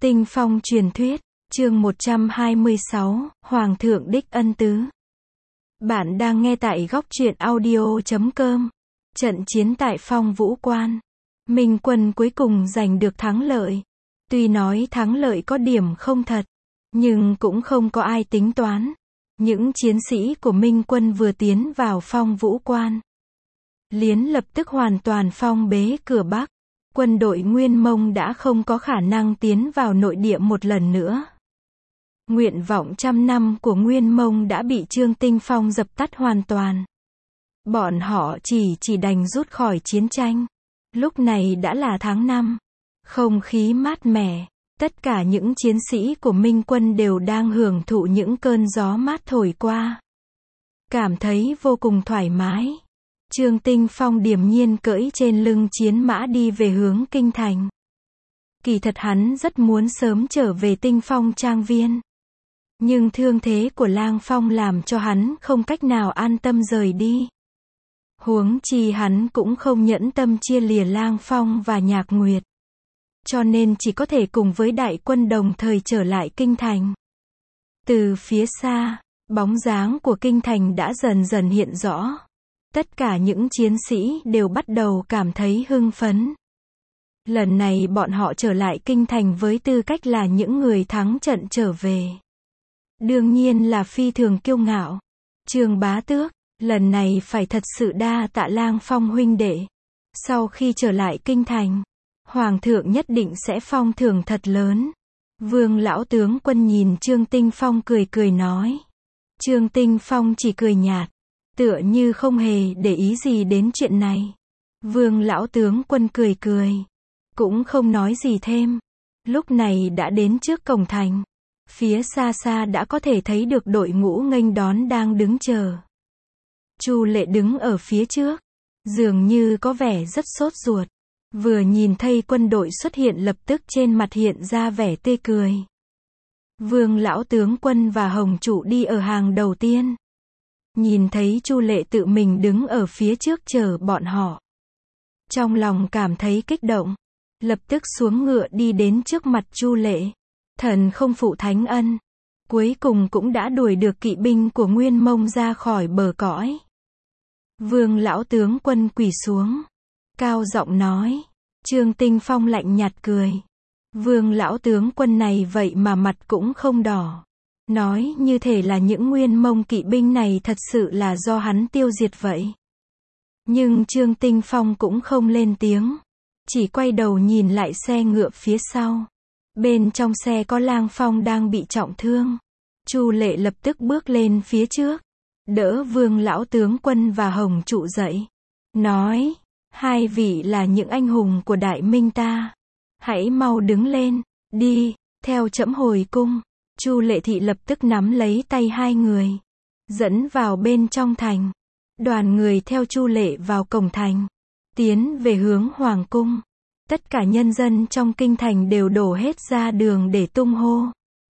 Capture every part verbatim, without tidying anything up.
Tinh phong truyền thuyết, chương một trăm hai mươi sáu, Hoàng thượng đích ân tứ. Bạn đang nghe tại góc truyện audio chấm com. Trận chiến tại Phong Vũ Quan. Minh quân cuối cùng giành được thắng lợi. Tuy nói thắng lợi có điểm không thật, nhưng cũng không có ai tính toán. Những chiến sĩ của Minh quân vừa tiến vào Phong Vũ Quan, Liến lập tức hoàn toàn phong bế cửa Bắc. Quân đội Nguyên Mông đã không có khả năng tiến vào nội địa một lần nữa. Nguyện vọng trăm năm của Nguyên Mông đã bị Trương Tinh Phong dập tắt hoàn toàn. Bọn họ chỉ chỉ đành rút khỏi chiến tranh. Lúc này đã là tháng năm. Không khí mát mẻ. Tất cả những chiến sĩ của Minh quân đều đang hưởng thụ những cơn gió mát thổi qua. Cảm thấy vô cùng thoải mái. Trương Tinh Phong điềm nhiên cưỡi trên lưng chiến mã đi về hướng kinh thành. Kỳ thật hắn rất muốn sớm trở về Tinh Phong trang viên. Nhưng thương thế của Lang Phong làm cho hắn không cách nào an tâm rời đi. Huống chi hắn cũng không nhẫn tâm chia lìa Lang Phong và Nhạc Nguyệt. Cho nên chỉ có thể cùng với đại quân đồng thời trở lại kinh thành. Từ phía xa, bóng dáng của kinh thành đã dần dần hiện rõ. Tất cả những chiến sĩ đều bắt đầu cảm thấy hưng phấn. Lần này bọn họ trở lại kinh thành với tư cách là những người thắng trận trở về. Đương nhiên là phi thường kiêu ngạo. Trương Bá Tước, lần này phải thật sự đa tạ Lang Phong huynh đệ. Sau khi trở lại kinh thành, Hoàng thượng nhất định sẽ phong thưởng thật lớn. Vương lão tướng quân nhìn Trương Tinh Phong cười cười nói. Trương Tinh Phong chỉ cười nhạt, tựa như không hề để ý gì đến chuyện này. Vương lão tướng quân cười cười, cũng không nói gì thêm. Lúc này đã đến trước cổng thành. Phía xa xa đã có thể thấy được đội ngũ nghênh đón đang đứng chờ. Chu Lệ đứng ở phía trước, dường như có vẻ rất sốt ruột. Vừa nhìn thấy quân đội xuất hiện lập tức trên mặt hiện ra vẻ tươi cười. Vương lão tướng quân và Hồng Trụ đi ở hàng đầu tiên. Nhìn thấy Chu Lệ tự mình đứng ở phía trước chờ bọn họ. Trong lòng cảm thấy kích động. Lập tức xuống ngựa đi đến trước mặt Chu Lệ. Thần không phụ thánh ân. Cuối cùng cũng đã đuổi được kỵ binh của Nguyên Mông ra khỏi bờ cõi. Vương lão tướng quân quỳ xuống. Cao giọng nói. Trương Tinh Phong lạnh nhạt cười. Vương lão tướng quân này vậy mà mặt cũng không đỏ. Nói như thể là những Nguyên Mông kỵ binh này thật sự là do hắn tiêu diệt vậy. Nhưng Trương Tinh Phong cũng không lên tiếng. Chỉ quay đầu nhìn lại xe ngựa phía sau. Bên trong xe có Lang Phong đang bị trọng thương. Chu Lệ lập tức bước lên phía trước. Đỡ Vương lão tướng quân và Hồng Trụ dậy. Nói, hai vị là những anh hùng của Đại Minh ta. Hãy mau đứng lên, đi, theo trẫm hồi cung. Chu Lệ thị lập tức nắm lấy tay hai người. Dẫn vào bên trong thành. Đoàn người theo Chu Lệ vào cổng thành. Tiến về hướng Hoàng cung. Tất cả nhân dân trong kinh thành đều đổ hết ra đường để tung hô.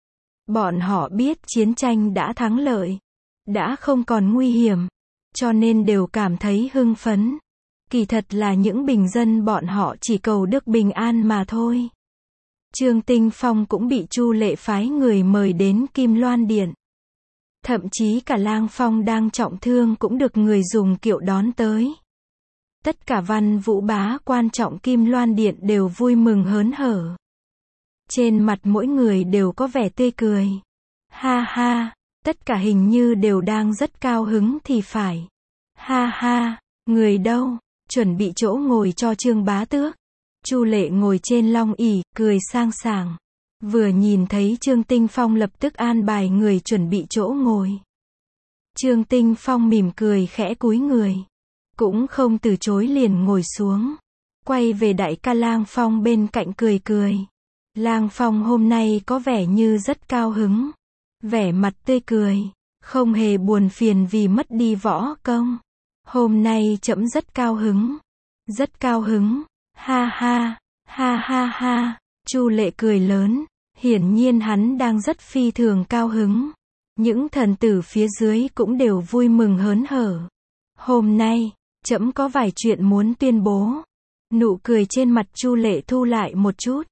Bọn họ biết chiến tranh đã thắng lợi. Đã không còn nguy hiểm. Cho nên đều cảm thấy hưng phấn. Kỳ thật là những bình dân bọn họ chỉ cầu được bình an mà thôi. Trương Tinh Phong cũng bị Chu Lệ phái người mời đến Kim Loan Điện. Thậm chí cả Lang Phong đang trọng thương cũng được người dùng kiệu đón tới. Tất cả văn vũ bá quan trọng Kim Loan Điện đều vui mừng hớn hở. Trên mặt mỗi người đều có vẻ tươi cười. Ha ha, tất cả hình như đều đang rất cao hứng thì phải. Ha ha, người đâu, chuẩn bị chỗ ngồi cho Trương Bá Tước. Chu Lệ ngồi trên long ỷ, cười sang sảng. Vừa nhìn thấy Trương Tinh Phong lập tức an bài người chuẩn bị chỗ ngồi. Trương Tinh Phong mỉm cười khẽ cúi người. Cũng không từ chối liền ngồi xuống. Quay về đại ca Lang Phong bên cạnh cười cười. Lang Phong hôm nay có vẻ như rất cao hứng. Vẻ mặt tươi cười. Không hề buồn phiền vì mất đi võ công. Hôm nay trẫm rất cao hứng. Rất cao hứng. Ha ha, ha ha ha. Chu Lệ cười lớn. Hiển nhiên hắn đang rất phi thường cao hứng. Những thần tử phía dưới cũng đều vui mừng hớn hở. Hôm nay, trẫm có vài chuyện muốn tuyên bố. Nụ cười trên mặt Chu Lệ thu lại một chút.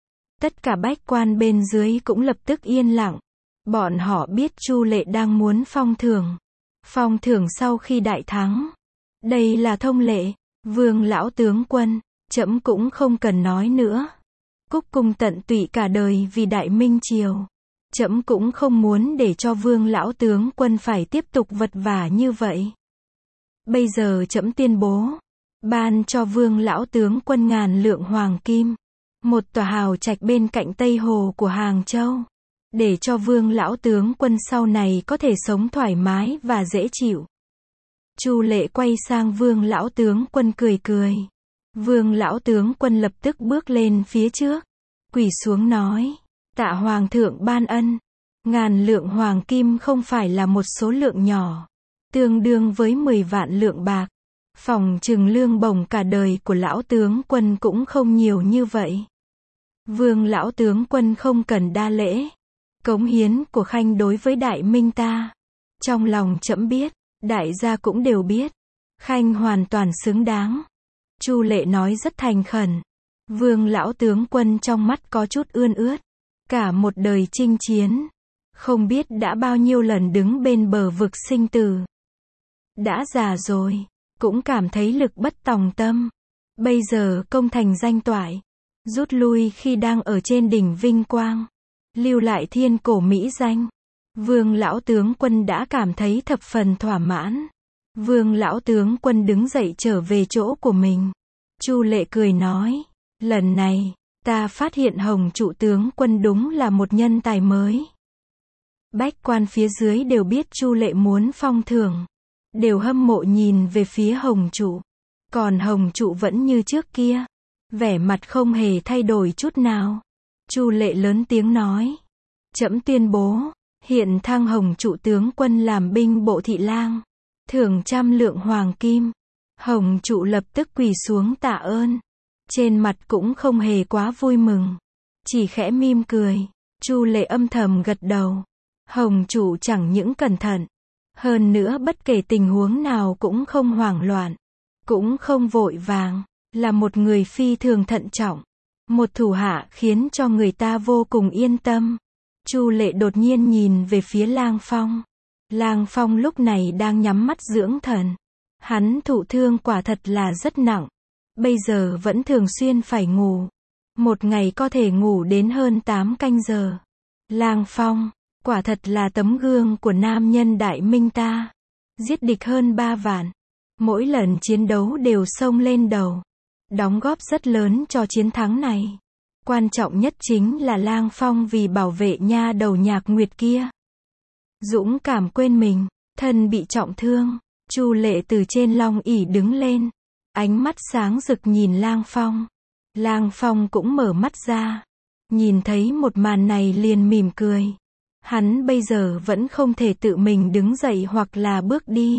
Tất cả bách quan bên dưới cũng lập tức yên lặng. Bọn họ biết Chu Lệ đang muốn phong thưởng. Phong thưởng sau khi đại thắng. Đây là thông lệ. Vương lão tướng quân, trẫm cũng không cần nói nữa. Cúc cung tận tụy cả đời vì Đại Minh Triều. Trẫm cũng không muốn để cho Vương lão tướng quân phải tiếp tục vật vả như vậy. Bây giờ trẫm tuyên bố, ban cho Vương lão tướng quân ngàn lượng hoàng kim, một tòa hào trạch bên cạnh Tây Hồ của Hàng Châu, để cho Vương lão tướng quân sau này có thể sống thoải mái và dễ chịu. Chu Lệ quay sang Vương lão tướng quân cười cười. Vương lão tướng quân lập tức bước lên phía trước, quỳ xuống nói, tạ hoàng thượng ban ân. Ngàn lượng hoàng kim không phải là một số lượng nhỏ, tương đương với mười vạn lượng bạc. Phòng trừng lương bổng cả đời của lão tướng quân cũng không nhiều như vậy. Vương lão tướng quân không cần đa lễ. Cống hiến của Khanh đối với Đại Minh ta, trong lòng trẫm biết, đại gia cũng đều biết. Khanh hoàn toàn xứng đáng. Chu Lệ nói rất thành khẩn. Vương lão tướng quân trong mắt có chút ươn ướt. Cả một đời chinh chiến, không biết đã bao nhiêu lần đứng bên bờ vực sinh tử. Đã già rồi, cũng cảm thấy lực bất tòng tâm. Bây giờ công thành danh toại, rút lui khi đang ở trên đỉnh vinh quang, lưu lại thiên cổ mỹ danh. Vương lão tướng quân đã cảm thấy thập phần thỏa mãn. Vương lão tướng quân đứng dậy trở về chỗ của mình. Chu Lệ cười nói, lần này, ta phát hiện Hồng trụ tướng quân đúng là một nhân tài mới. Bách quan phía dưới đều biết Chu Lệ muốn phong thưởng, đều hâm mộ nhìn về phía Hồng trụ. Còn Hồng trụ vẫn như trước kia, vẻ mặt không hề thay đổi chút nào. Chu Lệ lớn tiếng nói, trẫm tuyên bố, hiện thăng Hồng trụ tướng quân làm binh bộ thị lang, thưởng trăm lượng hoàng kim. Hồng trụ lập tức quỳ xuống tạ ơn, trên mặt cũng không hề quá vui mừng, chỉ khẽ mỉm cười. Chu Lệ âm thầm gật đầu. Hồng trụ chẳng những cẩn thận, hơn nữa bất kể tình huống nào cũng không hoảng loạn, cũng không vội vàng, là một người phi thường thận trọng, một thủ hạ khiến cho người ta vô cùng yên tâm. Chu Lệ đột nhiên nhìn về phía Lang Phong. Lang Phong lúc này đang nhắm mắt dưỡng thần. Hắn thụ thương quả thật là rất nặng, bây giờ vẫn thường xuyên phải ngủ. Một ngày có thể ngủ đến hơn tám canh giờ. Lang Phong, quả thật là tấm gương của nam nhân Đại Minh ta. Giết địch hơn ba vạn. Mỗi lần chiến đấu đều xông lên đầu, đóng góp rất lớn cho chiến thắng này. Quan trọng nhất chính là Lang Phong vì bảo vệ nha đầu Nhạc Nguyệt kia, dũng cảm quên mình, thân bị trọng thương. Chu Lệ từ trên long ỷ đứng lên, ánh mắt sáng rực nhìn Lang Phong. Lang Phong cũng mở mắt ra, nhìn thấy một màn này liền mỉm cười. Hắn bây giờ vẫn không thể tự mình đứng dậy hoặc là bước đi,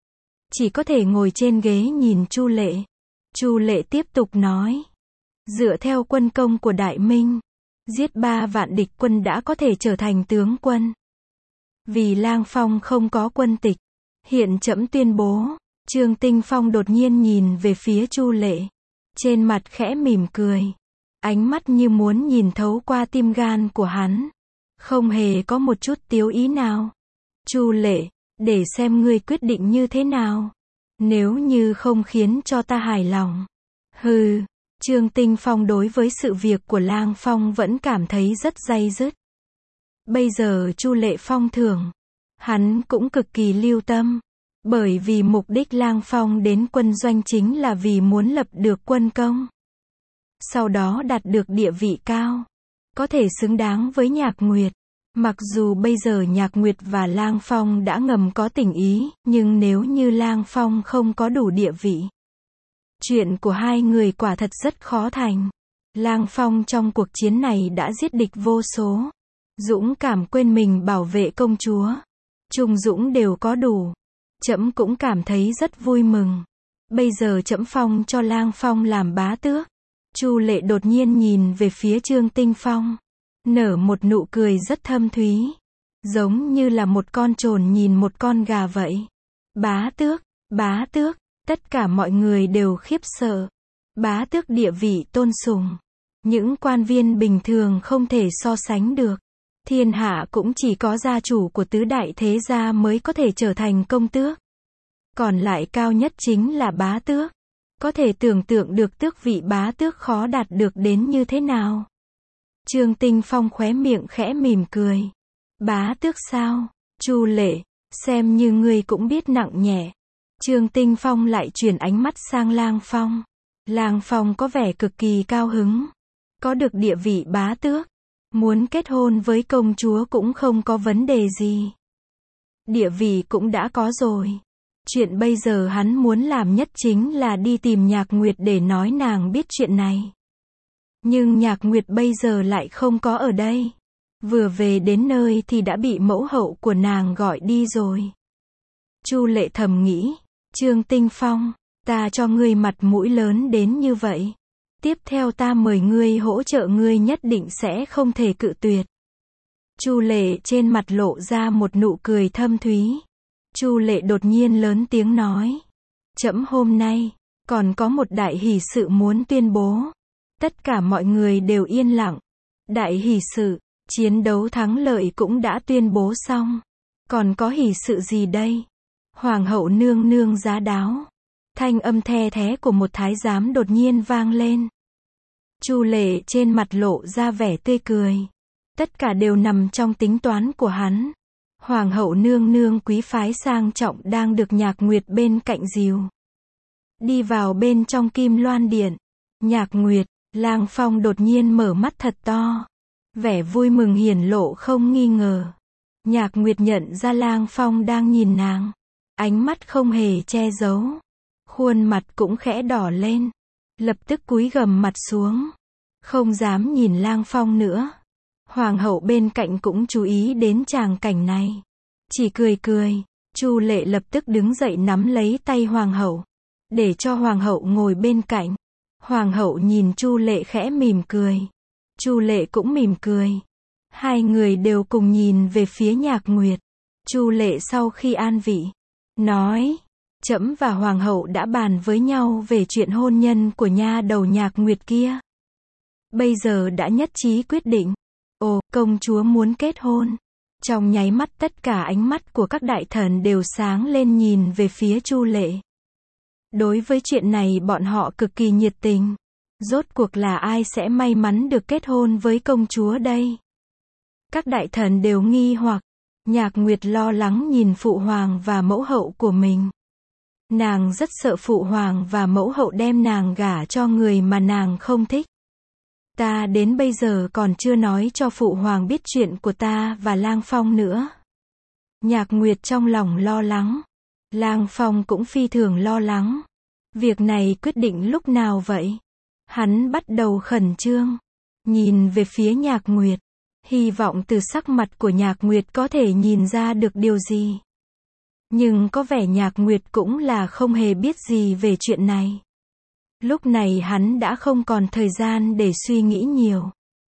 chỉ có thể ngồi trên ghế nhìn Chu Lệ. Chu Lệ tiếp tục nói, dựa theo quân công của Đại Minh, giết ba vạn địch quân đã có thể trở thành tướng quân. Vì Lang Phong không có quân tịch, hiện trẫm tuyên bố. Trương Tinh Phong đột nhiên nhìn về phía Chu Lệ, trên mặt khẽ mỉm cười, ánh mắt như muốn nhìn thấu qua tim gan của hắn, không hề có một chút tiếu ý nào. Chu Lệ, để xem ngươi quyết định như thế nào. Nếu như không khiến cho ta hài lòng. Hừ, Trương Tinh Phong đối với sự việc của Lang Phong vẫn cảm thấy rất day dứt. Bây giờ Chu Lệ phong thưởng, hắn cũng cực kỳ lưu tâm, bởi vì mục đích Lang Phong đến quân doanh chính là vì muốn lập được quân công, sau đó đạt được địa vị cao, có thể xứng đáng với Nhạc Nguyệt. Mặc dù bây giờ Nhạc Nguyệt và Lang Phong đã ngầm có tình ý, nhưng nếu như Lang Phong không có đủ địa vị, chuyện của hai người quả thật rất khó thành. Lang Phong trong cuộc chiến này đã giết địch vô số, dũng cảm quên mình bảo vệ công chúa, trung dũng đều có đủ. Trẫm cũng cảm thấy rất vui mừng. Bây giờ trẫm phong cho Lang Phong làm bá tước. Chu Lệ đột nhiên nhìn về phía Trương Tinh Phong, nở một nụ cười rất thâm thúy, giống như là một con trồn nhìn một con gà vậy. Bá tước, bá tước, tất cả mọi người đều khiếp sợ. Bá tước địa vị tôn sùng, Những quan viên bình thường không thể so sánh được. Thiên hạ cũng chỉ có gia chủ của tứ đại thế gia mới có thể trở thành công tước. Còn lại cao nhất chính là bá tước. Có thể tưởng tượng được tước vị bá tước khó đạt được đến như thế nào. Trương Tinh Phong khóe miệng khẽ mỉm cười. Bá tước sao? Chu Lệ, xem như ngươi cũng biết nặng nhẹ. Trương Tinh Phong lại chuyển ánh mắt sang Lang Phong. Lang Phong có vẻ cực kỳ cao hứng. Có được địa vị bá tước, muốn kết hôn với công chúa cũng không có vấn đề gì. Địa vị cũng đã có rồi. Chuyện bây giờ hắn muốn làm nhất chính là đi tìm Nhạc Nguyệt để nói nàng biết chuyện này. Nhưng Nhạc Nguyệt bây giờ lại không có ở đây. Vừa về đến nơi thì đã bị mẫu hậu của nàng gọi đi rồi. Chu Lệ thầm nghĩ, Trương Tinh Phong, ta cho ngươi mặt mũi lớn đến như vậy. Tiếp theo ta mời ngươi hỗ trợ ngươi nhất định sẽ không thể cự tuyệt. Chu Lệ trên mặt lộ ra một nụ cười thâm thúy. Chu Lệ đột nhiên lớn tiếng nói. Trẫm hôm nay, còn có một đại hỷ sự muốn tuyên bố. Tất cả mọi người đều yên lặng. Đại hỷ sự, chiến đấu thắng lợi cũng đã tuyên bố xong. Còn có hỷ sự gì đây? Hoàng hậu nương nương giá đáo. Thanh âm the thé của một thái giám đột nhiên vang lên. Chu Lệ trên mặt lộ ra vẻ tươi cười. Tất cả đều nằm trong tính toán của hắn. Hoàng hậu nương nương quý phái sang trọng đang được Nhạc Nguyệt bên cạnh dìu. Đi vào bên trong Kim Loan Điện. Nhạc Nguyệt, Lang Phong đột nhiên mở mắt thật to. Vẻ vui mừng hiển lộ không nghi ngờ. Nhạc Nguyệt nhận ra Lang Phong đang nhìn nàng. Ánh mắt không hề che giấu. Khuôn mặt cũng khẽ đỏ lên. Lập tức cúi gằm mặt xuống. Không dám nhìn Lang Phong nữa. Hoàng hậu bên cạnh cũng chú ý đến tràng cảnh này. Chỉ cười cười. Chu Lệ lập tức đứng dậy nắm lấy tay Hoàng hậu. Để cho Hoàng hậu ngồi bên cạnh. Hoàng hậu nhìn Chu Lệ khẽ mỉm cười. Chu Lệ cũng mỉm cười. Hai người đều cùng nhìn về phía Nhạc Nguyệt. Chu Lệ sau khi an vị, nói. Trẫm và Hoàng hậu đã bàn với nhau về chuyện hôn nhân của nha đầu Nhạc Nguyệt kia. Bây giờ đã nhất trí quyết định. Ồ, công chúa muốn kết hôn. Trong nháy mắt tất cả ánh mắt của các đại thần đều sáng lên nhìn về phía Chu Lệ. Đối với chuyện này bọn họ cực kỳ nhiệt tình. Rốt cuộc là ai sẽ may mắn được kết hôn với công chúa đây? Các đại thần đều nghi hoặc. Nhạc Nguyệt lo lắng nhìn phụ hoàng và mẫu hậu của mình. Nàng rất sợ phụ hoàng và mẫu hậu đem nàng gả cho người mà nàng không thích. Ta đến bây giờ còn chưa nói cho phụ hoàng biết chuyện của ta và Lang Phong nữa. Nhạc Nguyệt trong lòng lo lắng. Lang Phong cũng phi thường lo lắng. Việc này quyết định lúc nào vậy? Hắn bắt đầu khẩn trương. Nhìn về phía Nhạc Nguyệt. Hy vọng từ sắc mặt của Nhạc Nguyệt có thể nhìn ra được điều gì. Nhưng có vẻ Nhạc Nguyệt cũng là không hề biết gì về chuyện này. Lúc này hắn đã không còn thời gian để suy nghĩ nhiều.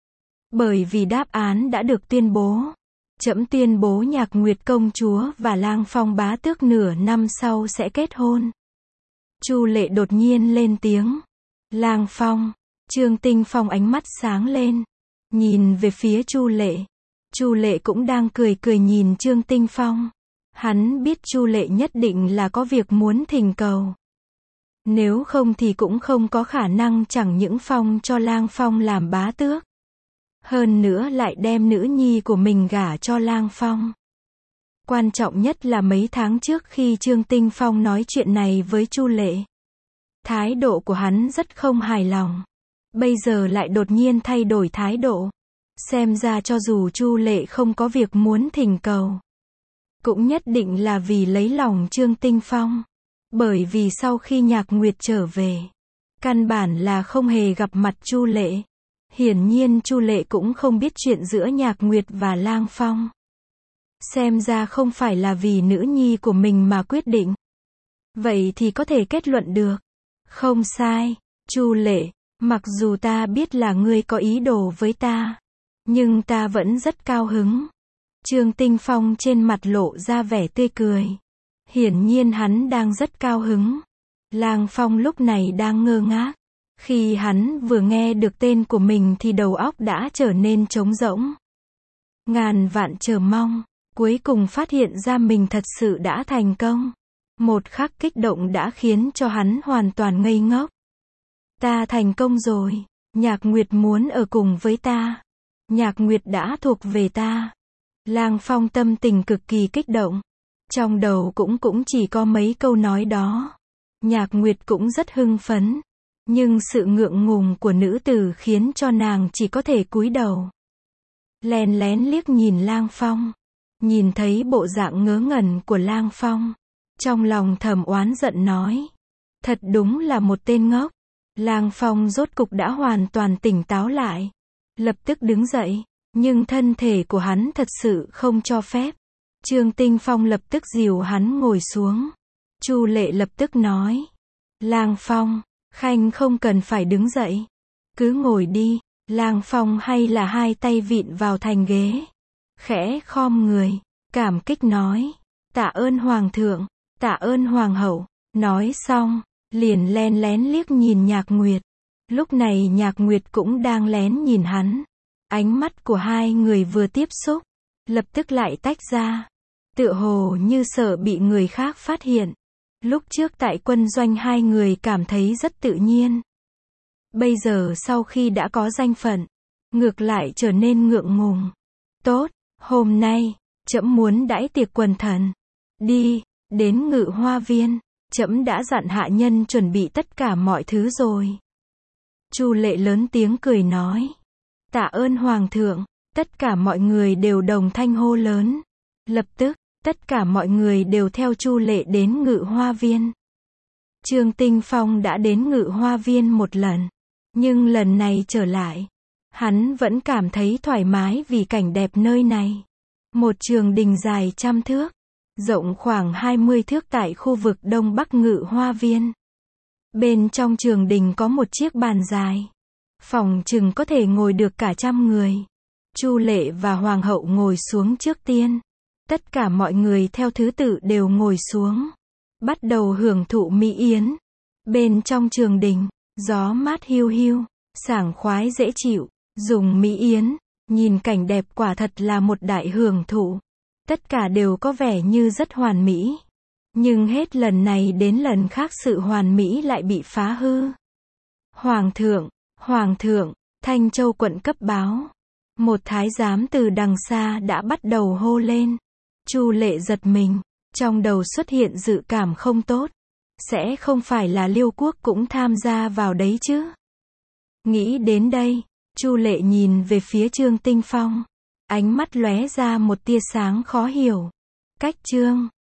Bởi vì đáp án đã được tuyên bố. Trẫm tuyên bố Nhạc Nguyệt công chúa và Lang Phong bá tước nửa năm sau sẽ kết hôn. Chu Lệ đột nhiên lên tiếng. Lang Phong. Trương Tinh Phong ánh mắt sáng lên. Nhìn về phía Chu Lệ. Chu Lệ cũng đang cười cười nhìn Trương Tinh Phong. Hắn biết Chu Lệ nhất định là có việc muốn thỉnh cầu. Nếu không thì cũng không có khả năng chẳng những phong cho Lang Phong làm bá tước. Hơn nữa lại đem nữ nhi của mình gả cho Lang Phong. Quan trọng nhất là mấy tháng trước khi Trương Tinh Phong nói chuyện này với Chu Lệ. Thái độ của hắn rất không hài lòng. Bây giờ lại đột nhiên thay đổi thái độ. Xem ra cho dù Chu Lệ không có việc muốn thỉnh cầu. Cũng nhất định là vì lấy lòng Trương Tinh Phong. Bởi vì sau khi Nhạc Nguyệt trở về, căn bản là không hề gặp mặt Chu Lệ. Hiển nhiên Chu Lệ cũng không biết chuyện giữa Nhạc Nguyệt và Lang Phong. Xem ra không phải là vì nữ nhi của mình mà quyết định. Vậy thì có thể kết luận được. Không sai, Chu Lệ, mặc dù ta biết là ngươi có ý đồ với ta, nhưng ta vẫn rất cao hứng. Trương Tinh Phong trên mặt lộ ra vẻ tươi cười. Hiển nhiên hắn đang rất cao hứng. Lang Phong lúc này đang ngơ ngác. Khi hắn vừa nghe được tên của mình thì đầu óc đã trở nên trống rỗng. Ngàn vạn chờ mong, cuối cùng phát hiện ra mình thật sự đã thành công. Một khắc kích động đã khiến cho hắn hoàn toàn ngây ngốc. Ta thành công rồi, Nhạc Nguyệt muốn ở cùng với ta. Nhạc Nguyệt đã thuộc về ta. Lang Phong tâm tình cực kỳ kích động. Trong đầu cũng cũng chỉ có mấy câu nói đó. Nhạc Nguyệt cũng rất hưng phấn. Nhưng sự ngượng ngùng của nữ tử khiến cho nàng chỉ có thể cúi đầu. Lén lén liếc nhìn Lang Phong. Nhìn thấy bộ dạng ngớ ngẩn của Lang Phong. Trong lòng thầm oán giận nói. Thật đúng là một tên ngốc. Lang Phong rốt cục đã hoàn toàn tỉnh táo lại. Lập tức đứng dậy. Nhưng thân thể của hắn thật sự không cho phép. Trương Tinh Phong lập tức dìu hắn ngồi xuống. Chu Lệ lập tức nói. Lang Phong, Khanh không cần phải đứng dậy. Cứ ngồi đi. Lang Phong hay là hai tay vịn vào thành ghế. Khẽ khom người. Cảm kích nói. Tạ ơn Hoàng thượng. Tạ ơn Hoàng hậu. Nói xong, liền len lén liếc nhìn Nhạc Nguyệt. Lúc này Nhạc Nguyệt cũng đang lén nhìn hắn. Ánh mắt của hai người vừa tiếp xúc, lập tức lại tách ra. Tựa hồ như sợ bị người khác phát hiện. Lúc trước tại quân doanh hai người cảm thấy rất tự nhiên. Bây giờ sau khi đã có danh phận, ngược lại trở nên ngượng ngùng. Tốt, hôm nay, trẫm muốn đãi tiệc quần thần. Đi, đến Ngự Hoa Viên, trẫm đã dặn hạ nhân chuẩn bị tất cả mọi thứ rồi. Chu Lệ lớn tiếng cười nói. Tạ ơn Hoàng thượng, tất cả mọi người đều đồng thanh hô lớn. Lập tức, tất cả mọi người đều theo Chu Lệ đến Ngự Hoa Viên. Trương Tinh Phong đã đến Ngự Hoa Viên một lần, nhưng lần này trở lại, hắn vẫn cảm thấy thoải mái vì cảnh đẹp nơi này. Một trường đình dài trăm thước, rộng khoảng hai mươi thước tại khu vực Đông Bắc Ngự Hoa Viên. Bên trong trường đình có một chiếc bàn dài. Phòng chừng có thể ngồi được cả trăm người. Chu Lệ và Hoàng hậu ngồi xuống trước tiên. Tất cả mọi người theo thứ tự đều ngồi xuống. Bắt đầu hưởng thụ mỹ yến. Bên trong trường đình, gió mát hiu hiu, sảng khoái dễ chịu. Dùng mỹ yến, nhìn cảnh đẹp quả thật là một đại hưởng thụ. Tất cả đều có vẻ như rất hoàn mỹ. Nhưng hết lần này đến lần khác sự hoàn mỹ lại bị phá hư. Hoàng thượng, Hoàng thượng, Thanh Châu quận cấp báo. Một thái giám từ đằng xa đã bắt đầu hô lên. Chu Lệ giật mình, trong đầu xuất hiện dự cảm không tốt. Sẽ không phải là Liêu Quốc cũng tham gia vào đấy chứ? Nghĩ đến đây, Chu Lệ nhìn về phía Trương Tinh Phong. Ánh mắt lóe ra một tia sáng khó hiểu. Cách Trương